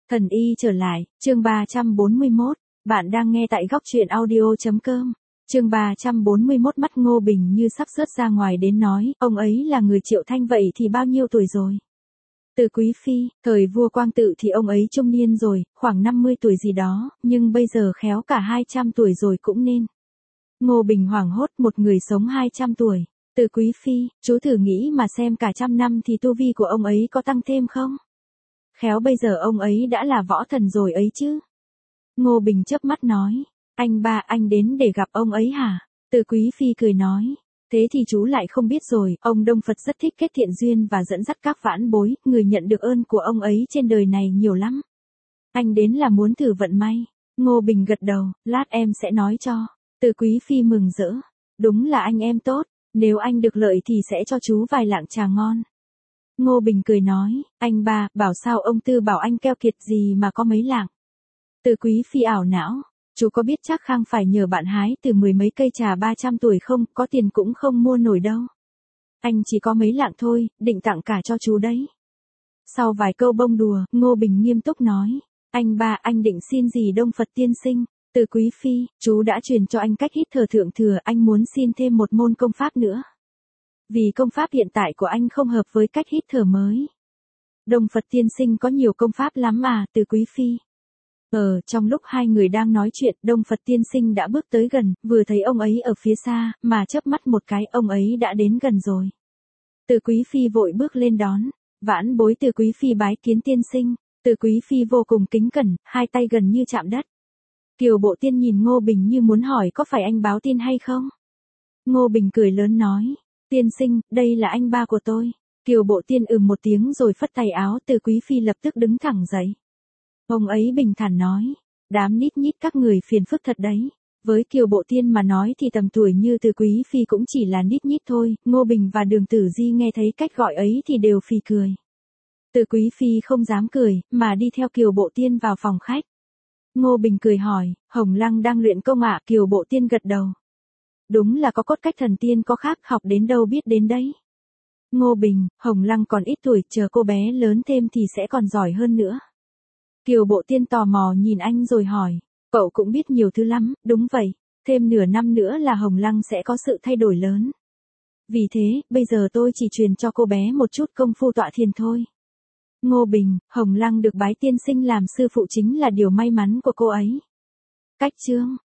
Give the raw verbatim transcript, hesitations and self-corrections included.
Thần y trở lại, chương ba trăm bốn mươi mốt, bạn đang nghe tại góc truyện audio.com. Chương ba trăm bốn mươi mốt mắt Ngô Bình như sắp rớt ra ngoài đến nói, ông ấy là người Triệu Thanh vậy thì bao nhiêu tuổi rồi? Từ Quý Phi, thời vua Quang Tự thì ông ấy trung niên rồi, khoảng năm mươi tuổi gì đó, nhưng bây giờ khéo cả hai trăm tuổi rồi cũng nên. Ngô Bình hoảng hốt, một người sống hai trăm tuổi. Từ Quý Phi, chú thử nghĩ mà xem cả trăm năm thì tu vi của ông ấy có tăng thêm không? Khéo bây giờ ông ấy đã là võ thần rồi ấy chứ. Ngô Bình chớp mắt nói, anh ba anh đến để gặp ông ấy hả? Từ Quý Phi cười nói, thế thì chú lại không biết rồi, ông Đông Phật rất thích kết thiện duyên và dẫn dắt các vãn bối, người nhận được ơn của ông ấy trên đời này nhiều lắm. Anh đến là muốn thử vận may. Ngô Bình gật đầu, lát em sẽ nói cho. Từ Quý Phi mừng rỡ, đúng là anh em tốt, nếu anh được lợi thì sẽ cho chú vài lạng trà ngon. Ngô Bình cười nói, anh ba, bảo sao ông Tư bảo anh keo kiệt gì mà có mấy lạng. Từ Quý Phi ảo não, chú có biết chắc Khang phải nhờ bạn hái từ mười mấy cây trà ba trăm tuổi không, có tiền cũng không mua nổi đâu. Anh chỉ có mấy lạng thôi, định tặng cả cho chú đấy. Sau vài câu bông đùa, Ngô Bình nghiêm túc nói, anh ba anh định xin gì Đông Phật tiên sinh? Từ Quý Phi, chú đã truyền cho anh cách hít thở thượng thừa, anh muốn xin thêm một môn công pháp nữa. Vì công pháp hiện tại của anh không hợp với cách hít thở mới. Đông Phật tiên sinh có nhiều công pháp lắm mà, Từ Quý Phi. Ờ, trong lúc hai người đang nói chuyện, Đông Phật tiên sinh đã bước tới gần, vừa thấy ông ấy ở phía xa, mà chớp mắt một cái, ông ấy đã đến gần rồi. Từ Quý Phi vội bước lên đón, vãn bối Từ Quý Phi bái kiến tiên sinh. Từ Quý Phi vô cùng kính cẩn, hai tay gần như chạm đất. Kiều Bộ Tiên nhìn Ngô Bình như muốn hỏi có phải anh báo tin hay không? Ngô Bình cười lớn nói, tiên sinh, đây là anh ba của tôi. Kiều Bộ Tiên ừm một tiếng rồi phất tay áo, Từ Quý Phi lập tức đứng thẳng dậy. Ông ấy bình thản nói, đám nít nhít các người phiền phức thật đấy. Với Kiều Bộ Tiên mà nói thì tầm tuổi như Từ Quý Phi cũng chỉ là nít nhít thôi, Ngô Bình và Đường Tử Di nghe thấy cách gọi ấy thì đều phì cười. Từ Quý Phi không dám cười, mà đi theo Kiều Bộ Tiên vào phòng khách. Ngô Bình cười hỏi, Hồng Lăng đang luyện công ạ? Kiều Bộ Tiên gật đầu. Đúng là có cốt cách thần tiên có khác, học đến đâu biết đến đấy. Ngô Bình, Hồng Lăng còn ít tuổi, chờ cô bé lớn thêm thì sẽ còn giỏi hơn nữa. Kiều Bộ Tiên tò mò nhìn anh rồi hỏi, cậu cũng biết nhiều thứ lắm, đúng vậy, thêm nửa năm nữa là Hồng Lăng sẽ có sự thay đổi lớn. Vì thế, bây giờ tôi chỉ truyền cho cô bé một chút công phu tọa thiền thôi. Ngô Bình, Hồng Lăng được bái tiên sinh làm sư phụ chính là điều may mắn của cô ấy. Cách chương